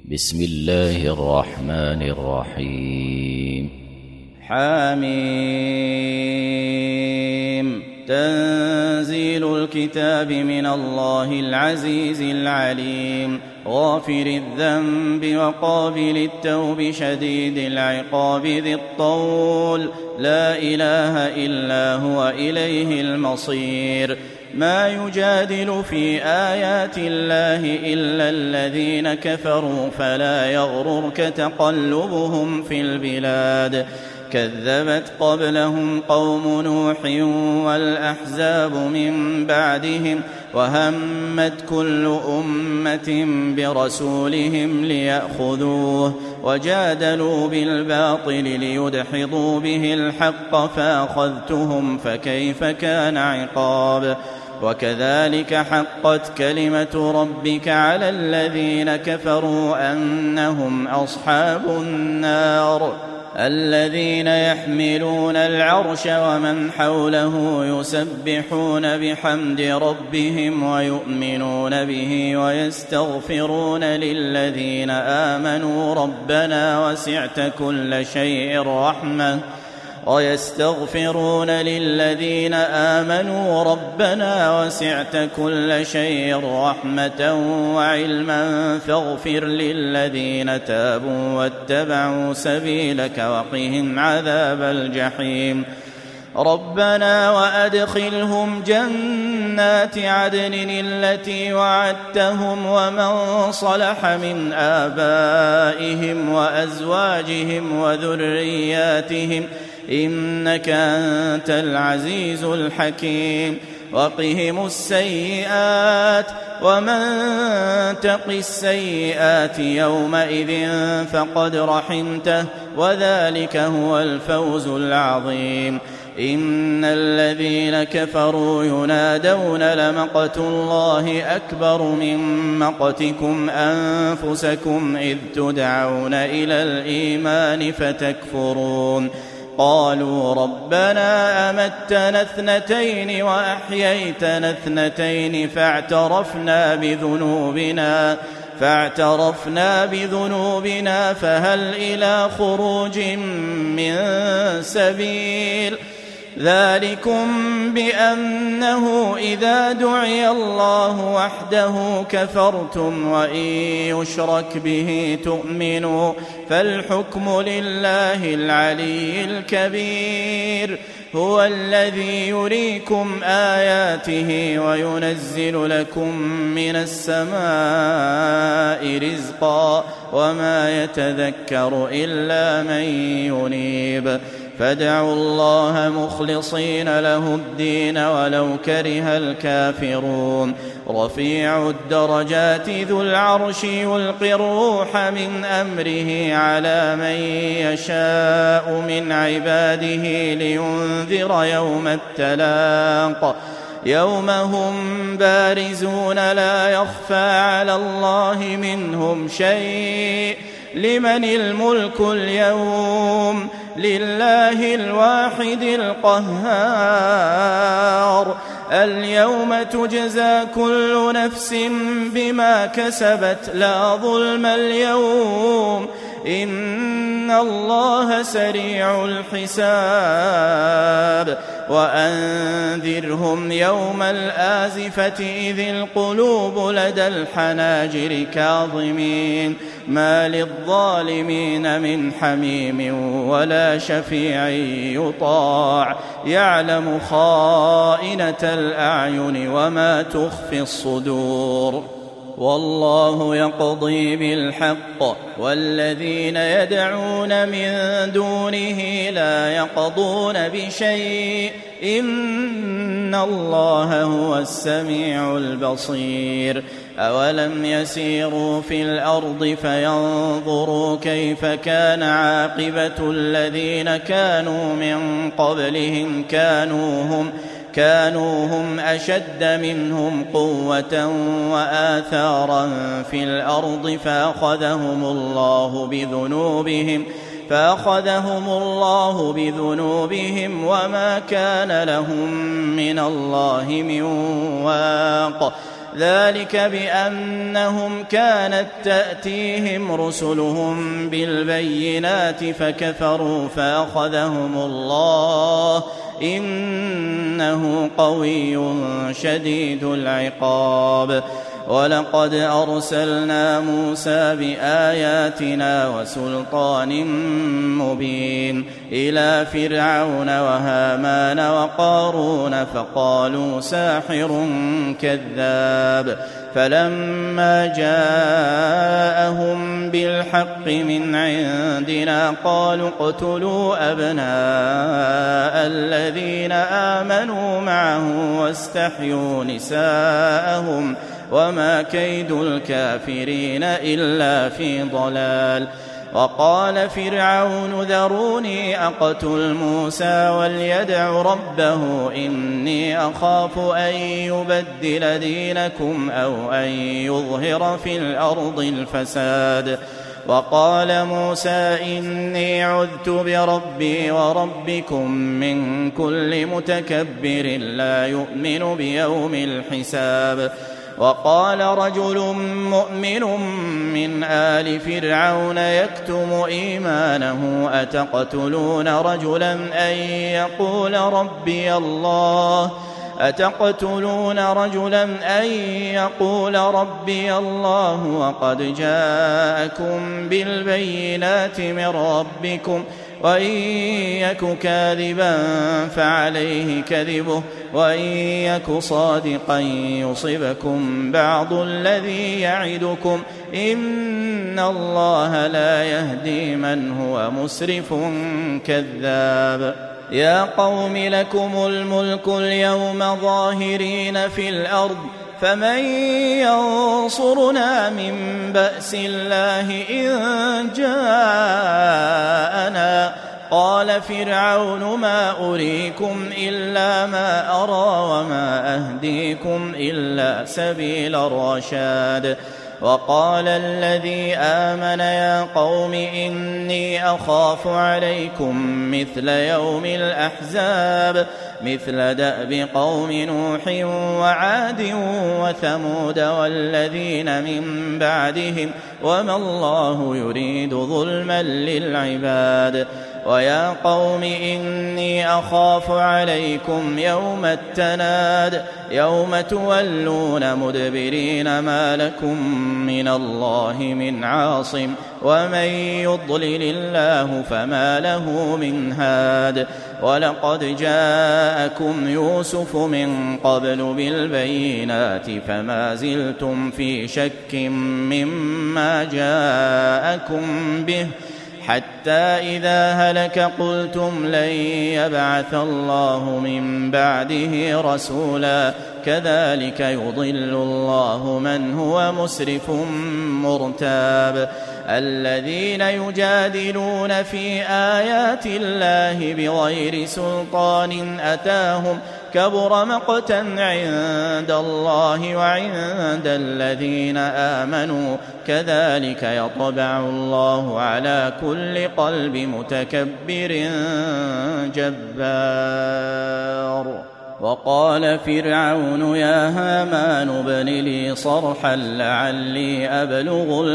بسم الله الرحمن الرحيم. حميم. تنزيل الكتاب من الله العزيز العليم، غافر الذنب وقابل التوب شديد العقاب ذي الطول، لا إله إلا هو إليه المصير. ما يجادل في آيات الله إلا الذين كفروا، فلا يغررك تقلبهم في البلاد. كذبت قبلهم قوم نوح والأحزاب من بعدهم، وهمت كل أمة برسولهم ليأخذوه، وجادلوا بالباطل ليدحضوا به الحق، فأخذتهم فكيف كان عقاب. وكذلك حقت كلمة ربك على الذين كفروا أنهم أصحاب النار. الذين يحملون العرش ومن حوله يسبحون بحمد ربهم ويؤمنون به ويستغفرون للذين آمنوا ربنا وسعت كل شيء رحمة وعلما، فاغفر للذين تابوا واتبعوا سبيلك وقهم عذاب الجحيم. ربنا وأدخلهم جنات عدن التي وعدتهم ومن صلح من آبائهم وأزواجهم وذرياتهم، إنك أنت العزيز الحكيم. وقهم السيئات، ومن تق السيئات يومئذ فقد رحمته، وذلك هو الفوز العظيم. إن الذين كفروا ينادون لمقت الله أكبر من مقتكم أنفسكم إذ تدعون إلى الإيمان فتكفرون. قالوا ربنا أمتنا اثنتين وأحييتنا اثنتين فاعترفنا بذنوبنا فهل إلى خروج من سبيل. ذلكم بأنه إذا دعي الله وحده كفرتم، وإن يشرك به تؤمنوا، فالحكم لله العلي الكبير. هو الذي يريكم آياته وينزل لكم من السماء رزقا، وما يتذكر إلا من ينيب. فادعوا الله مخلصين له الدين ولو كره الكافرون. رفيع الدرجات ذو العرش يلقي الروح من أمره على من يشاء من عباده لينذر يوم التلاق، يوم هم بارزون لا يخفى على الله منهم شيء. لمن الملك اليوم؟ لله الواحد القهار. اليوم تجزى كل نفس بما كسبت لا ظلم اليوم، إن الله سريع الحساب. وأنذرهم يوم الآزفة إذ القلوب لدى الحناجر كاظمين، ما للظالمين من حميم ولا شفيع يطاع، يعلم خائنة الأعين وما تخفي الصدور. والله يقضي بالحق، والذين يدعون من دونه لا يقضون بشيء، إن الله هو السميع البصير. أولم يسيروا في الأرض فينظروا كيف كان عاقبة الذين كانوا من قبلهم، كانوا هم أشد منهم قوة وآثارا في الأرض، فأخذهم الله بذنوبهم وما كان لهم من الله من واق. ذلك بأنهم كانت تأتيهم رسلهم بالبينات فكفروا فأخذهم الله إنه قوي شديد العقاب ولقد أرسلنا موسى بآياتنا وسلطان مبين إلى فرعون وهامان وقارون فقالوا ساحر كذاب فلما جاءهم بالحق من عندنا قالوا اقتلوا أبناء الذين آمنوا معه واستحيوا نساءهم وما كيد الكافرين إلا في ضلال وقال فرعون ذروني أقتل موسى وليدع ربه إني أخاف أن يبدل دينكم أو أن يظهر في الأرض الفساد وقال موسى إني عذت بربي وربكم من كل متكبر لا يؤمن بيوم الحساب وقال رجل مؤمن من آل فرعون يكتم إيمانه أتقتلون رجلا أن يقول ربي الله وقد جاءكم بالبينات من ربكم وإن يك كاذبا فعليه كذبه وإن يك صادقا يصبكم بعض الذي يعدكم إن الله لا يهدي من هو مسرف كذاب يا قوم لكم الملك اليوم ظاهرين في الأرض فمن ينصرنا من بأس الله إن جاءنا قال فرعون ما أريكم إلا ما أرى وما أهديكم إلا سبيل الرشاد وقال الذي آمن يا قوم إني أخاف عليكم مثل يوم الأحزاب مثل دأب قوم نوح وعاد وثمود والذين من بعدهم وما الله يريد ظلما للعباد ويا قوم إني أخاف عليكم يوم التناد يوم تولون مدبرين ما لكم من الله من عاصم ومن يضلل الله فما له من هاد ولقد جاءكم يوسف من قبل بالبينات فما زلتم في شك مما جاءكم به حتى إذا هلك قلتم لن يبعث الله من بعده رسولا كذلك يضل الله من هو مسرف مرتاب الذين يجادلون في آيات الله بغير سلطان أتاهم كبر مقتا عند الله وعند الذين آمنوا كذلك يطبع الله على كل قلب متكبر جبار وقال فرعون يا هامان ابن لي صرحا لعلي أبلغ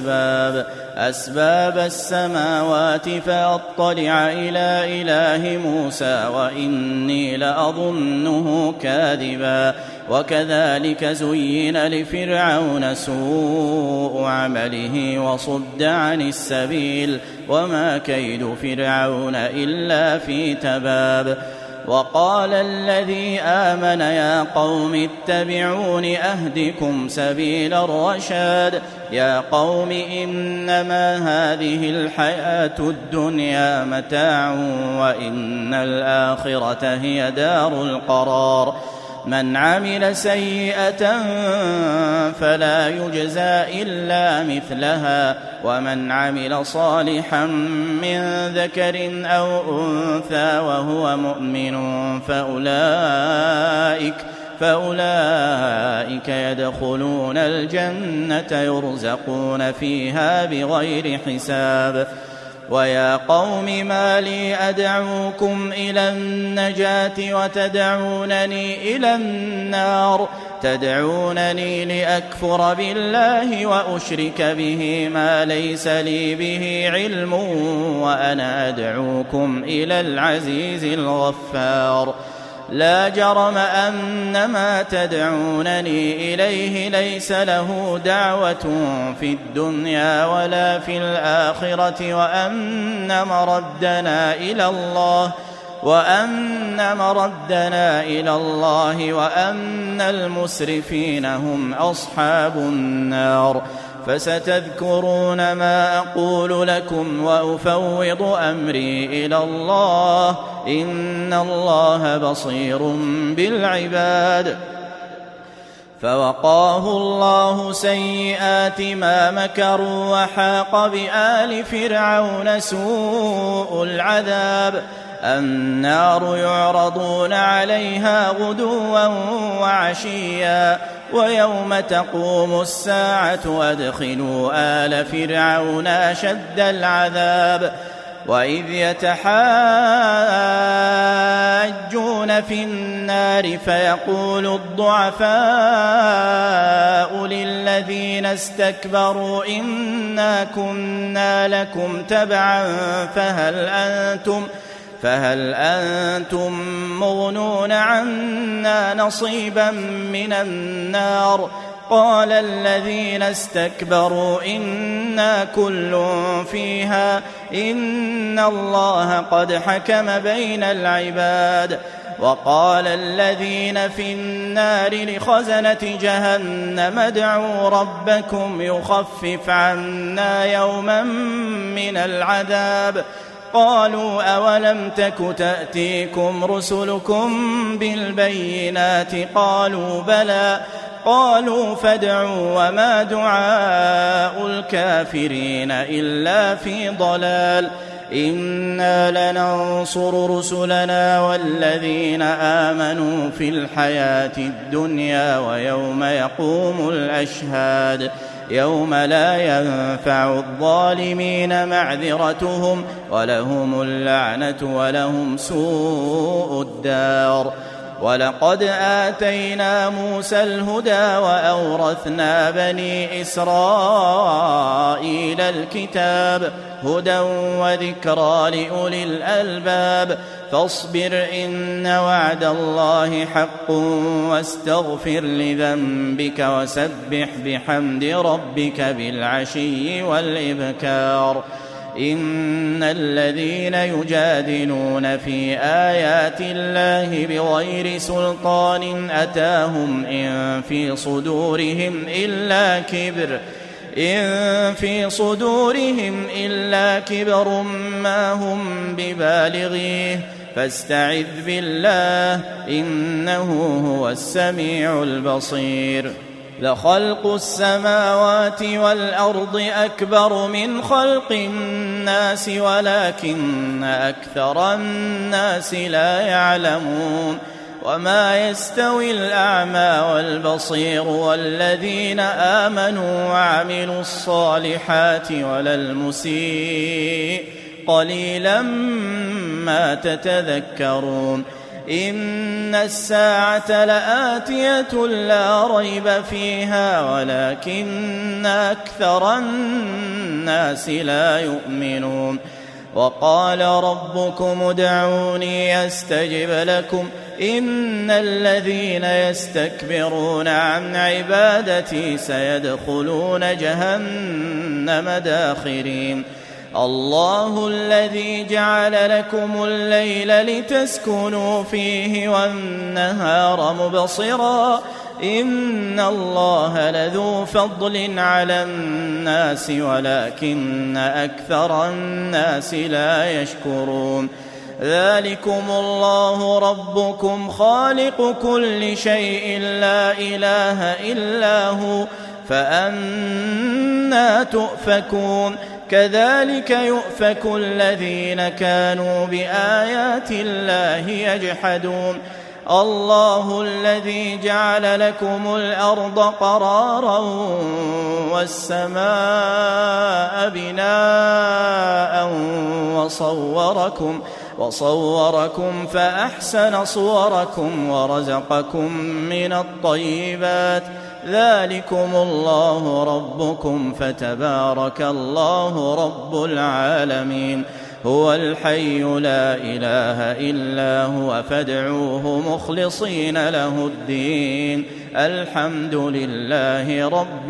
أسباب السماوات فأطلع إلى إله موسى وإني لأظنه كاذبا وكذلك زين لفرعون سوء عمله وصد عن السبيل وما كيد فرعون إلا في تباب وقال الذي آمن يا قوم اتبعون أهدكم سبيل الرشاد يا قوم إنما هذه الحياة الدنيا متاع وإن الآخرة هي دار القرار من عمل سيئة فلا يجزى إلا مثلها ومن عمل صالحا من ذكر أو أنثى وهو مؤمن فأولئك يدخلون الجنة يرزقون فيها بغير حساب ويا قوم ما لي أدعوكم إلى النجاة وتدعونني إلى النار تدعونني لأكفر بالله وأشرك به ما ليس لي به علم وأنا أدعوكم إلى العزيز الغفار لا جرم أن ما تدعونني إليه ليس له دعوة في الدنيا ولا في الآخرة وأن مردنا إلى الله وأن المسرفين هم أصحاب النار فستذكرون ما أقول لكم وأفوض أمري إلى الله إن الله بصير بالعباد فوقاه الله سيئات ما مكروا وحاق بآل فرعون سوء العذاب النار يعرضون عليها غدوا وعشيا ويوم تقوم الساعة أدخلوا آل فرعون أشد العذاب وإذ يتحاجون في النار فيقول الضعفاء للذين استكبروا إنا كنا لكم تبعا فهل أنتم مغنون عنا نصيبا من النار قال الذين استكبروا إنا كل فيها إن الله قد حكم بين العباد وقال الذين في النار لخزنة جهنم ادعوا ربكم يخفف عنا يوما من العذاب قالوا أولم تك تأتيكم رسلكم بالبينات قالوا بلى قالوا فادعوا وما دعاء الكافرين إلا في ضلال إنا لننصر رسلنا والذين آمنوا في الحياة الدنيا ويوم يقوم الأشهاد يوم لا ينفع الظالمين معذرتهم ولهم اللعنة ولهم سوء الدار ولقد آتينا موسى الهدى وأورثنا بني إسرائيل الكتاب هدى وذكرى لأولي الألباب فاصبر إن وعد الله حق واستغفر لذنبك وسبح بحمد ربك بالعشي والإبكار إن الذين يجادلون في آيات الله بغير سلطان أتاهم إن في صدورهم إلا كبر ما هم ببالغيه فاستعذ بالله إنه هو السميع البصير لخلق السماوات والأرض أكبر من خلق الناس ولكن أكثر الناس لا يعلمون وما يستوي الأعمى والبصير والذين آمنوا وعملوا الصالحات ولا المسيء قليلا ما تتذكرون إن الساعة لآتية لا ريب فيها ولكن أكثر الناس لا يؤمنون وقال ربكم ادعوني أستجب لكم إن الذين يستكبرون عن عبادتي سيدخلون جهنم داخرين الله الذي جعل لكم الليل لتسكنوا فيه والنهار مبصرا إن الله لذو فضل على الناس ولكن أكثر الناس لا يشكرون ذلكم الله ربكم خالق كل شيء لا إله إلا هو فأنى تؤفكون كذلك يؤفك الذين كانوا بآيات الله يجحدون الله الذي جعل لكم الأرض قرارا والسماء بناء وصوركم فأحسن صوركم ورزقكم من الطيبات ذلكم الله ربكم فتبارك الله رب العالمين هو الحي لا إله إلا هو فادعوه مخلصين له الدين الحمد لله رب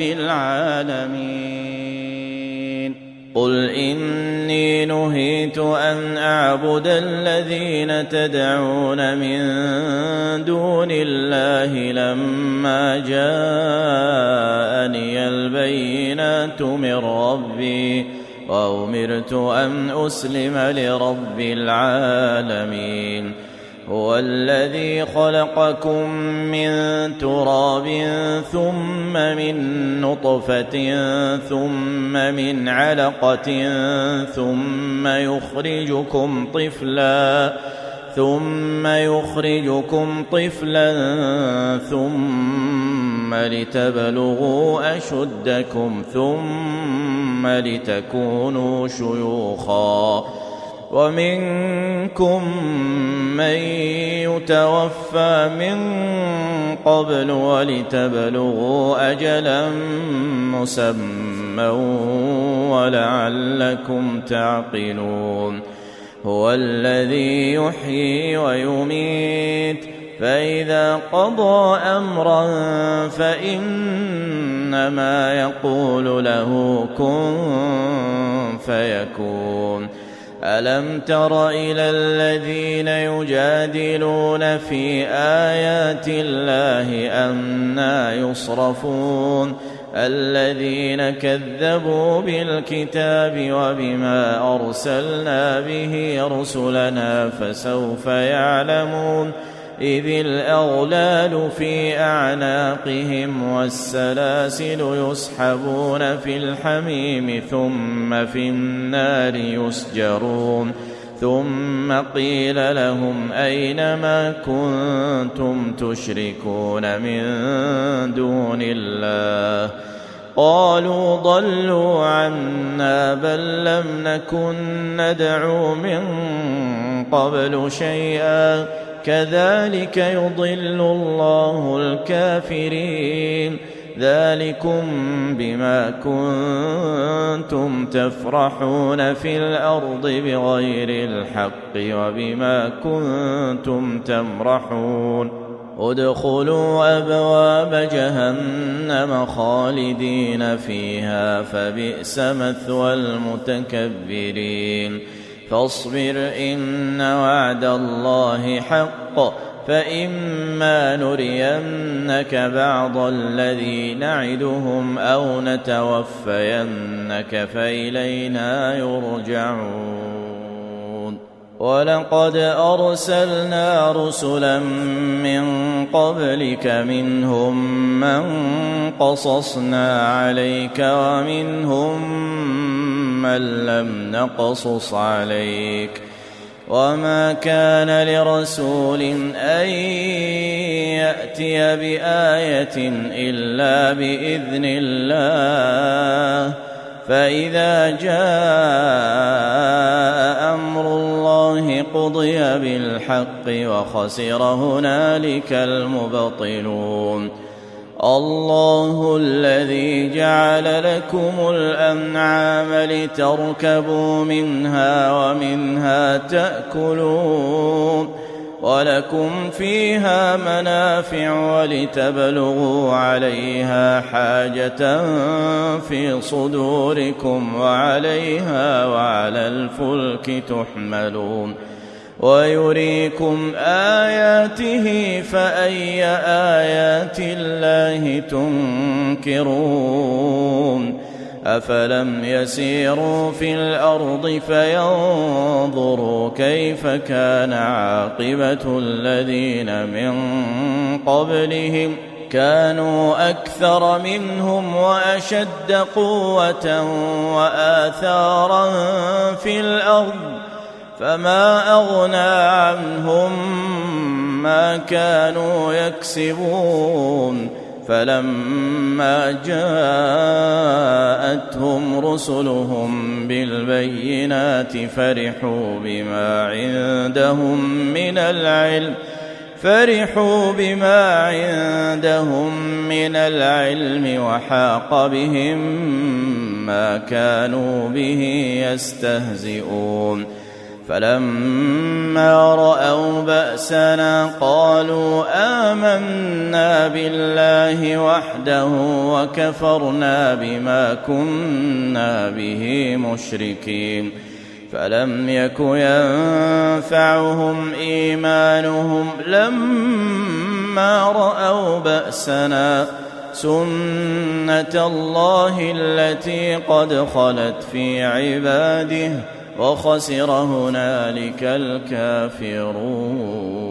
العالمين قل إني نهيت أن أعبد الذين تدعون من دون الله لما جاءني البينات من ربي وأمرت أن أسلم لرب العالمين هو الذي خلقكم من تراب ثم من نطفة ثم من علقة ثم يخرجكم طفلا ثم لتبلغوا أشدكم ثم لتكونوا شيوخا ومنكم من يتوفى من قبل ولتبلغوا أجلا مسمى ولعلكم تعقلون هو الذي يحيي ويميت فإذا قضى أمرا فإنما يقول له كن فيكون ألم تر إلى الذين يجادلون في آيات الله أنى يصرفون الذين كذبوا بالكتاب وبما أرسلنا به رسلنا فسوف يعلمون إذ الأغلال في أعناقهم والسلاسل يسحبون في الحميم ثم في النار يسجرون ثم قيل لهم أين ما كنتم تشركون من دون الله قالوا ضلوا عنا بل لم نكن ندعو من قبل شيئا كذلك يضل الله الكافرين ذلكم بما كنتم تفرحون في الأرض بغير الحق وبما كنتم تمرحون ادخلوا أبواب جهنم خالدين فيها فبئس مثوى المتكبرين فاصبر إن وعد الله حق فإما نرينك بعض الذي نعدهم أو نتوفينك فإلينا يرجعون ولقد أرسلنا رسلا من قبلك منهم من قصصنا عليك ومنهم من لم نقصص عليك وما كان لرسول أن يأتي بآية إلا بإذن الله فإذا جاء أمر الله قضي بالحق وخسر هنالك المبطلون الله الذي جعل لكم الأنعام لتركبوا منها ومنها تأكلون ولكم فيها منافع ولتبلغوا عليها حاجة في صدوركم وعليها وعلى الفلك تحملون ويريكم آياته فأي آيات الله تنكرون أفلم يسيروا في الأرض فينظروا كيف كان عاقبة الذين من قبلهم كانوا أكثر منهم وأشد قوة وآثارا في الأرض فما أغنى عنهم ما كانوا يكسبون فلما جاءتهم رسلهم بالبينات فرحوا بما عندهم من العلم وحاق بهم ما كانوا به يستهزئون فلما رأوا بأسنا قالوا آمنا بالله وحده وكفرنا بما كنا به مشركين فلم يك ينفعهم إيمانهم لما رأوا بأسنا سنة الله التي قد خلت في عباده وخسر هنالك الكافرون.